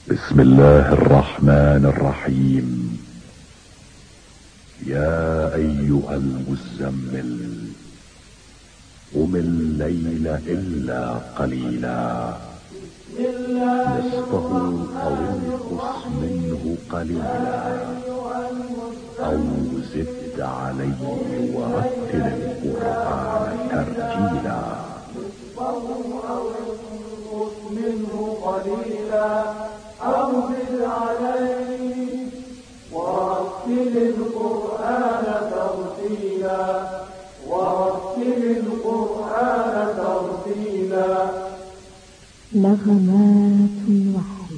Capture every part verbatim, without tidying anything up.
بسم الله الرحمن الرحيم. يا ايها المزمل قم الليل الا قليلا نصفه او انقص منه قليلا او زد عليه ورتل القرآن ترتيلا. منه قليلا أو زد عليه ورتل القرآن ترتيلا ورتل القرآن ترتيلا. نغمات الوحي.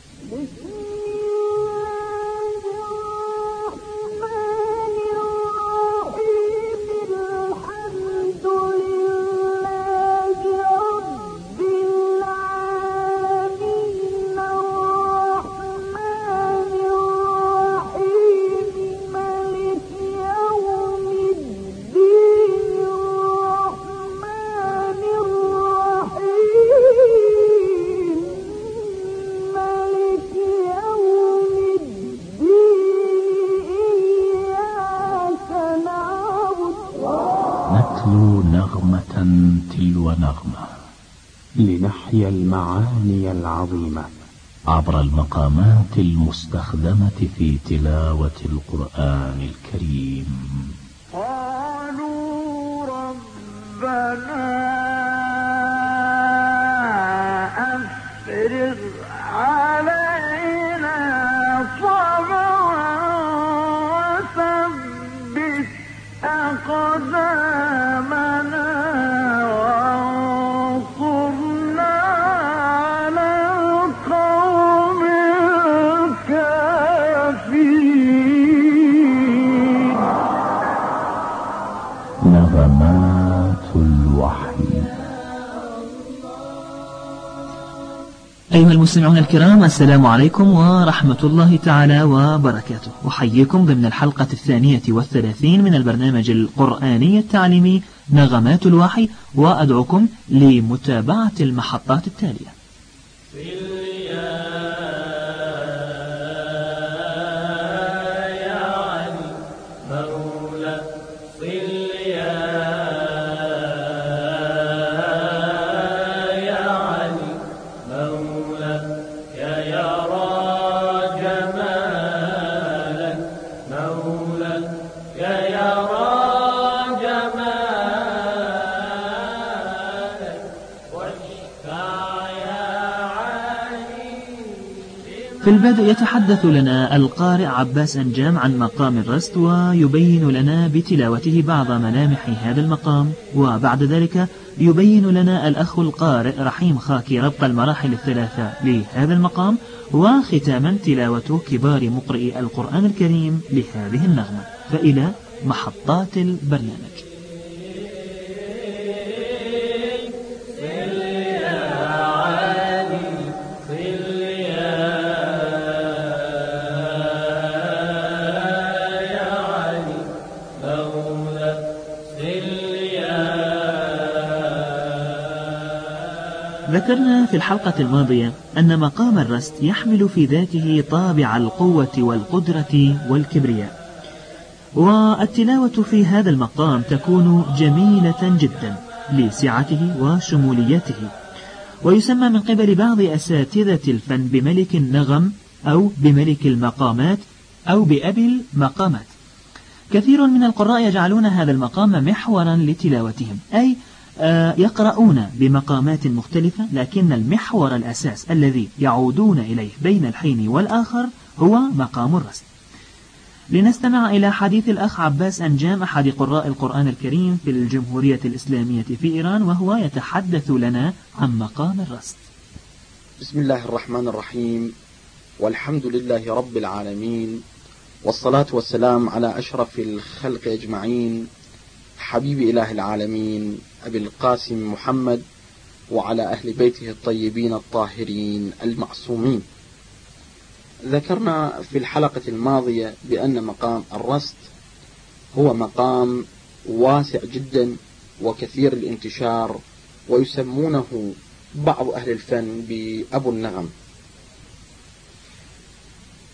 نتلو نغمة تلو نغمة لنحيا المعاني العظيمة عبر المقامات المستخدمة في تلاوة القرآن الكريم. قالوا ربنا أفرغ علينا صبرا وثبت أقدامنا وانصرنا على القوم الكافرين. نغمات الوحي. أيها المستمعون الكرام، السلام عليكم ورحمة الله تعالى وبركاته. أحييكم ضمن الحلقة الثانية والثلاثين من البرنامج القرآني التعليمي نغمات الوحي، وأدعوكم لمتابعة المحطات التالية. في البدء يتحدث لنا القارئ عباس أنجام عن مقام الرست، ويبين لنا بتلاوته بعض ملامح هذا المقام، وبعد ذلك يبين لنا الأخ القارئ رحيم خاكي ربط المراحل الثلاثة لهذا المقام، وختاما تلاوة كبار مقرئي القرآن الكريم لهذه النغمة. فإلى محطات البرنامج. ذكرنا في الحلقة الماضية أن مقام الرست يحمل في ذاته طابع القوة والقدرة والكبرياء، والتلاوة في هذا المقام تكون جميلة جدا لسعته وشموليته، ويسمى من قبل بعض أساتذة الفن بملك النغم أو بملك المقامات أو بأبي المقامات. كثير من القراء يجعلون هذا المقام محورا لتلاوتهم، أي يقرؤون بمقامات مختلفة، لكن المحور الأساس الذي يعودون إليه بين الحين والآخر هو مقام الرست. لنستمع إلى حديث الأخ عباس أنجام أحد قراء القرآن الكريم في الجمهورية الإسلامية في إيران، وهو يتحدث لنا عن مقام الرست. بسم الله الرحمن الرحيم، والحمد لله رب العالمين، والصلاة والسلام على أشرف الخلق أجمعين، حبيب إله العالمين أبي القاسم محمد، وعلى أهل بيته الطيبين الطاهرين المعصومين. ذكرنا في الحلقة الماضية بأن مقام الرست هو مقام واسع جدا وكثير الانتشار، ويسمونه بعض أهل الفن بأبو النغم.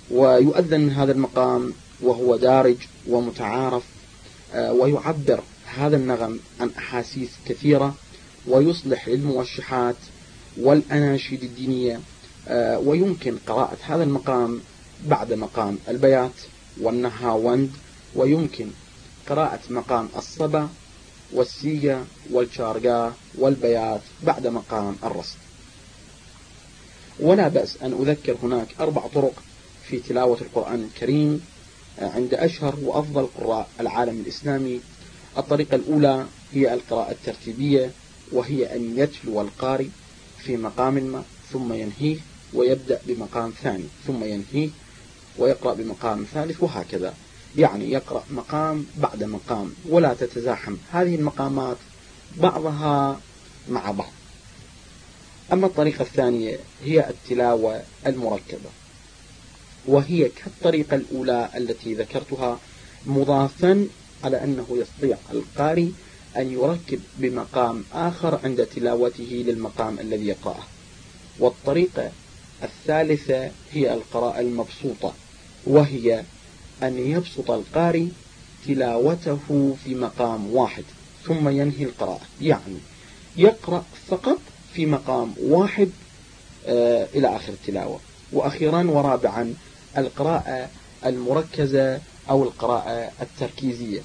ويؤذن من هذا المقام وهو دارج ومتعارف، ويعبر هذا النغم عن أحاسيس كثيرة، ويصلح للموشحات والأناشيد الدينية. ويمكن قراءة هذا المقام بعد مقام البيات والنهاوند، ويمكن قراءة مقام الصبا والسيجا والشارقا والبيات بعد مقام الرصد. ولا بأس أن أذكر هناك أربع طرق في تلاوة القرآن الكريم عند أشهر وأفضل قراء العالم الإسلامي. الطريقة الأولى هي القراءة الترتيبية، وهي أن يتلو القارئ في مقام ما ثم ينهيه، ويبدأ بمقام ثاني ثم ينهيه، ويقرأ بمقام ثالث، وهكذا. يعني يقرأ مقام بعد مقام، ولا تتزاحم هذه المقامات بعضها مع بعض. أما الطريقة الثانية هي التلاوة المركبة، وهي كالطريقة الأولى التي ذكرتها، مضافا على أنه يستطيع القارئ أن يركب بمقام آخر عند تلاوته للمقام الذي يقرأه. والطريقة الثالثة هي القراءة المبسوطة، وهي أن يبسط القارئ تلاوته في مقام واحد ثم ينهي القراءة، يعني يقرأ فقط في مقام واحد آه إلى آخر التلاوة. وأخيرا ورابعا القراءة المركزة أو القراءة التركيزية،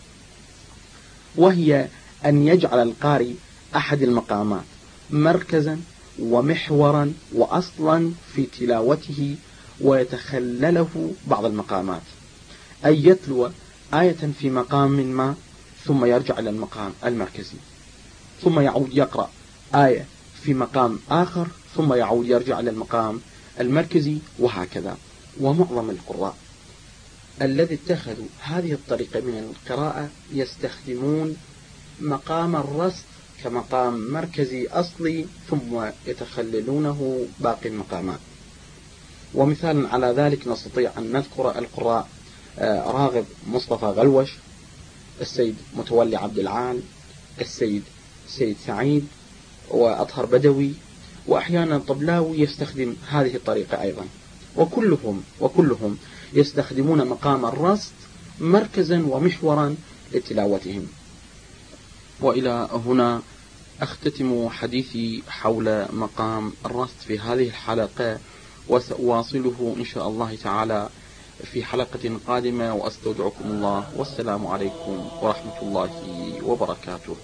وهي أن يجعل القارئ أحد المقامات مركزا ومحورا وأصلا في تلاوته، ويتخلله بعض المقامات، أي يتلو آية في مقام ما ثم يرجع إلى المقام المركزي، ثم يعود يقرأ آية في مقام آخر، ثم يعود يرجع إلى المقام المركزي، وهكذا. ومعظم القراء الذي اتخذوا هذه الطريقة من القراءة يستخدمون مقام الرصد كمقام مركزي أصلي، ثم يتخللونه باقي المقامات. ومثالا على ذلك نستطيع أن نذكر القراء راغب مصطفى غلوش، السيد متولي عبد العال، السيد سيد سعيد، وأطهر بدوي، وأحيانا طبلاوي يستخدم هذه الطريقة أيضا. وكلهم وكلهم يستخدمون مقام الرصد مركزا ومحورا لتلاوتهم. وإلى هنا أختتم حديثي حول مقام الرصد في هذه الحلقة، وسأواصله إن شاء الله تعالى في حلقة قادمة، وأستودعكم الله، والسلام عليكم ورحمة الله وبركاته.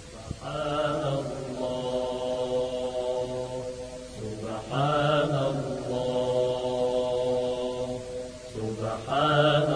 سبحان الله سبحان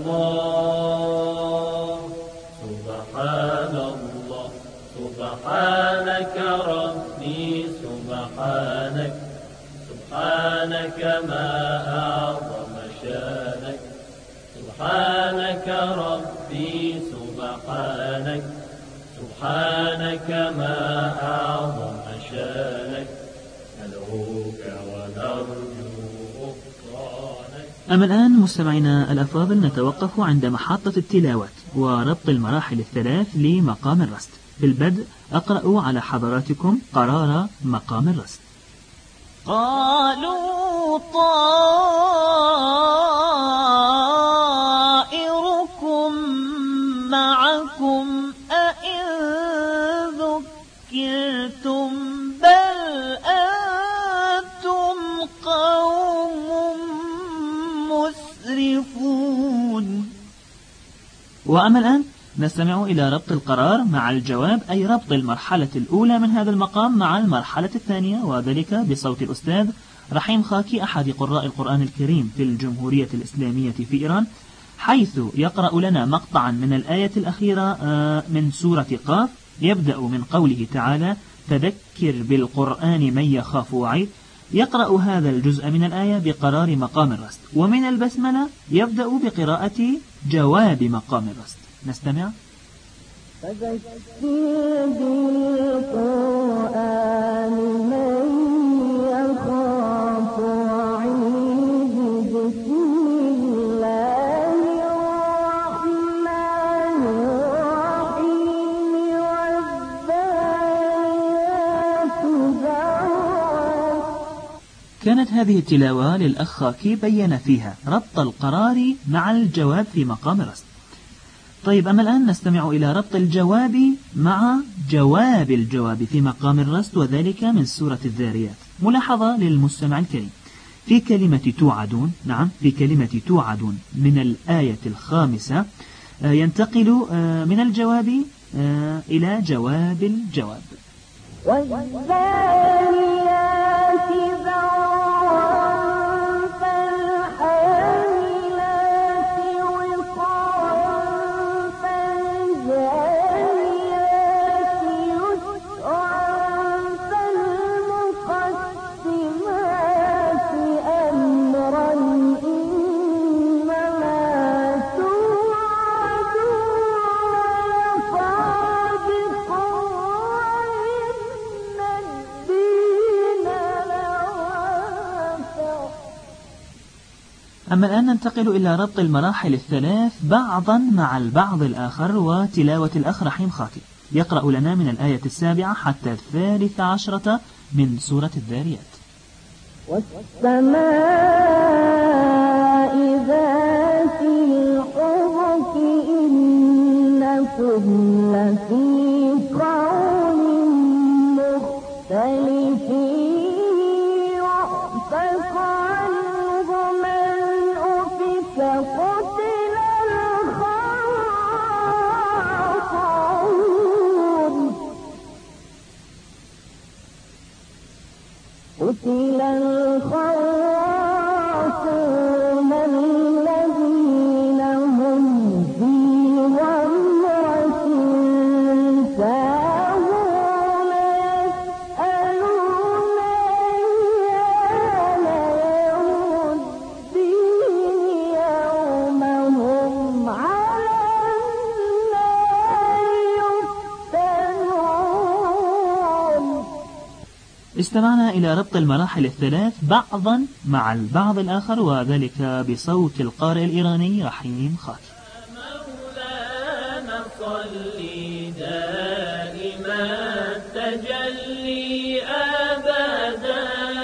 الله سبحان الله سبحانك ربي سبحانك سبحانك ما أعظم شانك سبحانك ربي سبحانك سبحانك ما أعظم شانك ندعوك ونرجو غفرانك. أما الآن مستمعينا الأفاضل نتوقف عند محطة التلاوة وربط المراحل الثلاث لمقام الرصد. بالبدء أقرأ على حضراتكم قرار مقام الرصد. قالوا طائركم معكم أئن ذكرتم بل أنتم قوم مسرفون. وأما الآن نستمع إلى ربط القرار مع الجواب، أي ربط المرحلة الأولى من هذا المقام مع المرحلة الثانية، وذلك بصوت الأستاذ رحيم خاكي أحد قراء القرآن الكريم في الجمهورية الإسلامية في إيران، حيث يقرأ لنا مقطعا من الآية الأخيرة من سورة قاف، يبدأ من قوله تعالى: فذكر بالقرآن من يخاف وعيد. يقرأ هذا الجزء من الآية بقرار مقام الرصد، ومن البسملة يبدأ بقراءة جواب مقام الرصد. نستمع. فذكر بالقرآن من يخاف وعيد. بسم الله الرحمن الرحيم. والذاريات ذروا. كانت هذه التلاوة للأخ خاكي بين فيها ربط القرار مع الجواب في مقام الرسم. طيب أما الآن نستمع إلى ربط الجواب مع جواب الجواب في مقام الرسم، وذلك من سورة الذاريات. ملاحظة للمستمع الكريم في كلمة توعدون، نعم في كلمة توعدون من الآية الخامسة ينتقل من الجواب إلى جواب الجواب. والذاريات ذروا فالحاملات وقرا فالجاريات يسرا فالمقسمات أمرا إنما توعدون لصادق وإن الدين لواقع. أما الآن ننتقل إلى ربط المراحل الثلاث بعضا مع البعض الآخر وتلاوة الأخ رحيم خاكي. يقرأ لنا من الآية السابعة حتى الثالث عشرة من سورة الذاريات. والسماء ذات الحبك إنكم لفي قول مختلف يؤفك عنه من أفك قتل الخراصون قتل الخراصون الذين هم في غمرة ساهون يسألون أيان يوم الدين يوم هم على النار يفتنون. استمعنا إلى ربط المراحل الثلاث بعضا مع البعض الآخر، وذلك بصوت القارئ الإيراني رحيم خاكي. مولانا صلي دائما تجلي أبدا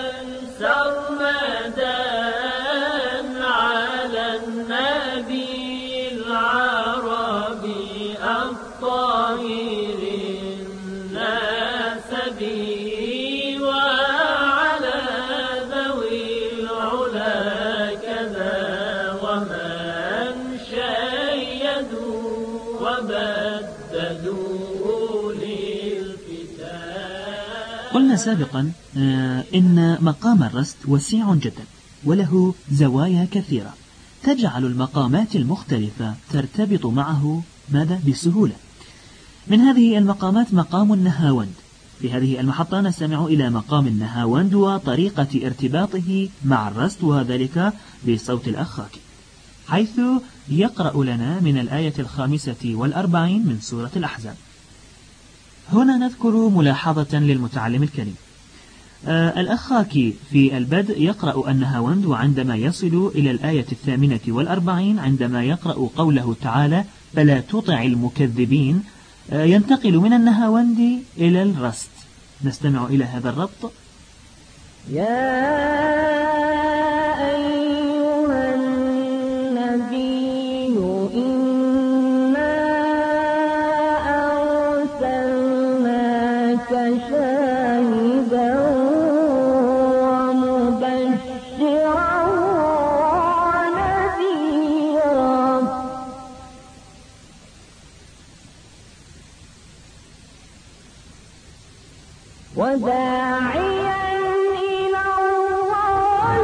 سرمدا على النبي العربي الطاهر الناس به وعلى ذوي العلا كذا ومن شيدوا وبددوا للفتاة. قلنا سابقا آه إن مقام الرست وسيع جدا وله زوايا كثيرة تجعل المقامات المختلفة ترتبط معه ماذا بسهولة. من هذه المقامات مقام النهاوند. في هذه المحطة نستمع إلى مقام النهاوند وطريقة ارتباطه مع الرست، وذلك بصوت الأخ خاكي، حيث يقرأ لنا من الآية الخامسة والأربعين من سورة الأحزاب. هنا نذكر ملاحظة للمتعلم الكريم. آه الأخ خاكي في البدء يقرأ النهاوند، وعندما يصل إلى الآية الثامنة والأربعين عندما يقرأ قوله تعالى فلا تطع المكذبين آه ينتقل من النهاوند إلى الرست. نستمع إلى هذا الربط. يا أيها النبي إنا أرسلناك شاهدا ومبشرا ونذيرا وداعيا إلى الله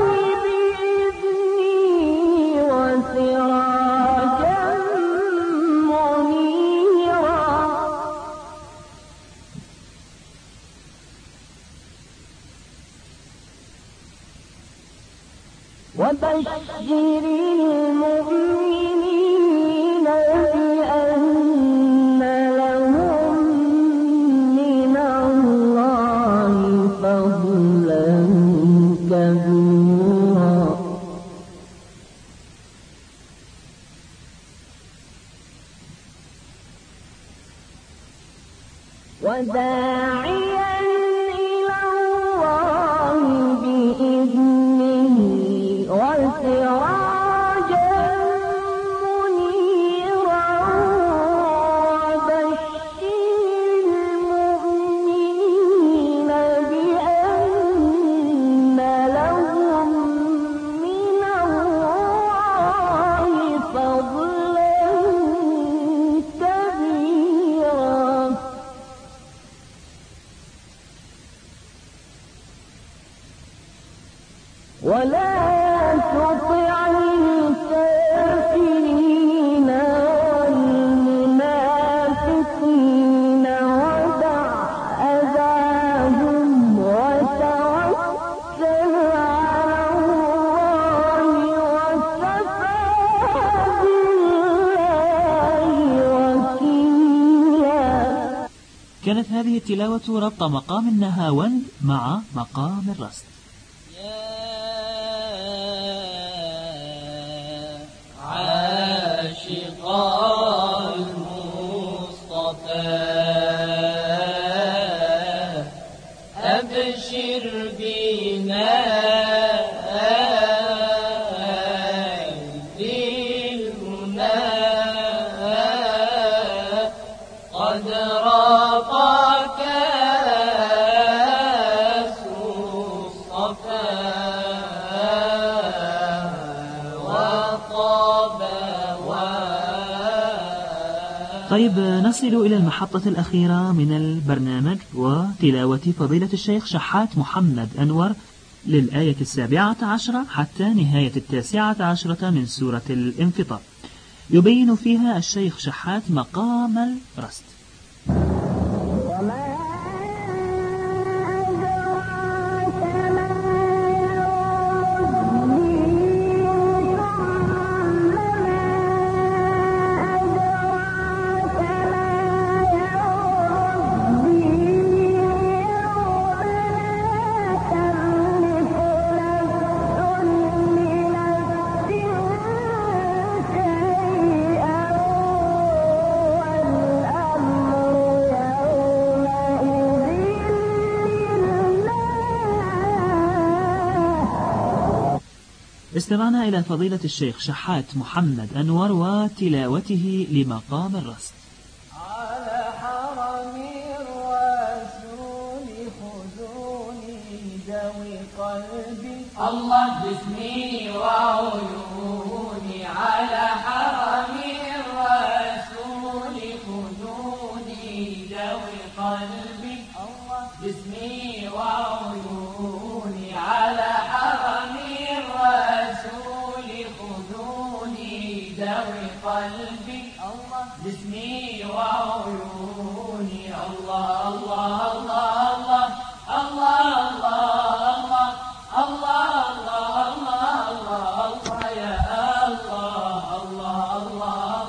بإذنه وسراجا منيرا. وبشر المؤمنين بأن لهم من الله فضلا كبيرا. وداعيا إلى الله بإذنه ولا تطع الكافرين والمنافقين ودع أذاهم وتوكل على الله وكفى بالله وكيلا. كانت هذه التلاوة ربط مقام النهاوند مع مقام الرصد. أبشر بنا ذلنا قد رافق طيب نصل إلى المحطة الأخيرة من البرنامج وتلاوة فضيلة الشيخ شحات محمد أنور للآية السابعة عشرة حتى نهاية التاسعة عشرة من سورة الانفطار. يبين فيها الشيخ شحات مقام الرصد. استمعنا إلى فضيلة الشيخ شحات محمد أنور وتلاوته لمقام الرصد. على حرم الرسول خذوني ذوي قلبي الله جسمي وعيوني على حرم الرسول خذوني ذوي قلبي الله جسمي وعيوني على حرم الرسول خذوني ذوي قلبي الله جسمي وعيوني الله الله الله الله الله الله الله الله الله الله يا الله الله الله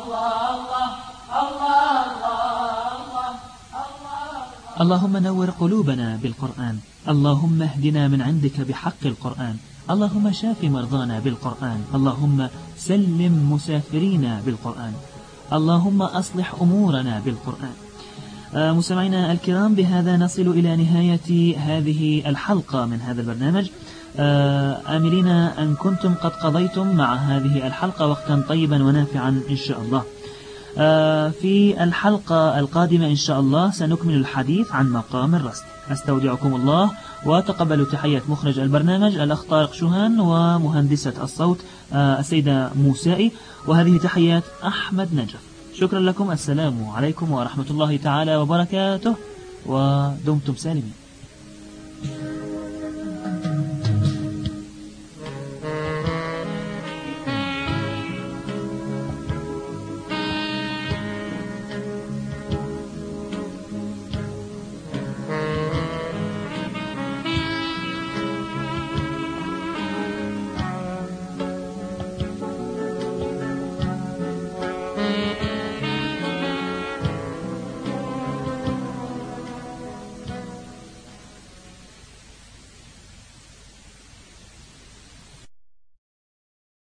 الله الله الله. اللهم نور قلوبنا بالقرآن، اللهم اهدنا من عندك بحق القرآن، اللهم شاف مرضانا بالقرآن، اللهم سلم مسافرينا بالقرآن، اللهم أصلح أمورنا بالقرآن. آه مستمعينا الكرام، بهذا نصل إلى نهاية هذه الحلقة من هذا البرنامج، آه آملين أن كنتم قد قضيتم مع هذه الحلقة وقتا طيبا ونافعا إن شاء الله. آه في الحلقة القادمة إن شاء الله سنكمل الحديث عن مقام الرصد. أستودعكم الله وتقبلوا تحيات مخرج البرنامج الأخ طارق شوهان ومهندسة الصوت آه السيدة موسائي، وهذه تحيات أحمد نجف. شكرا لكم، السلام عليكم ورحمة الله تعالى وبركاته، ودمتم سالمين.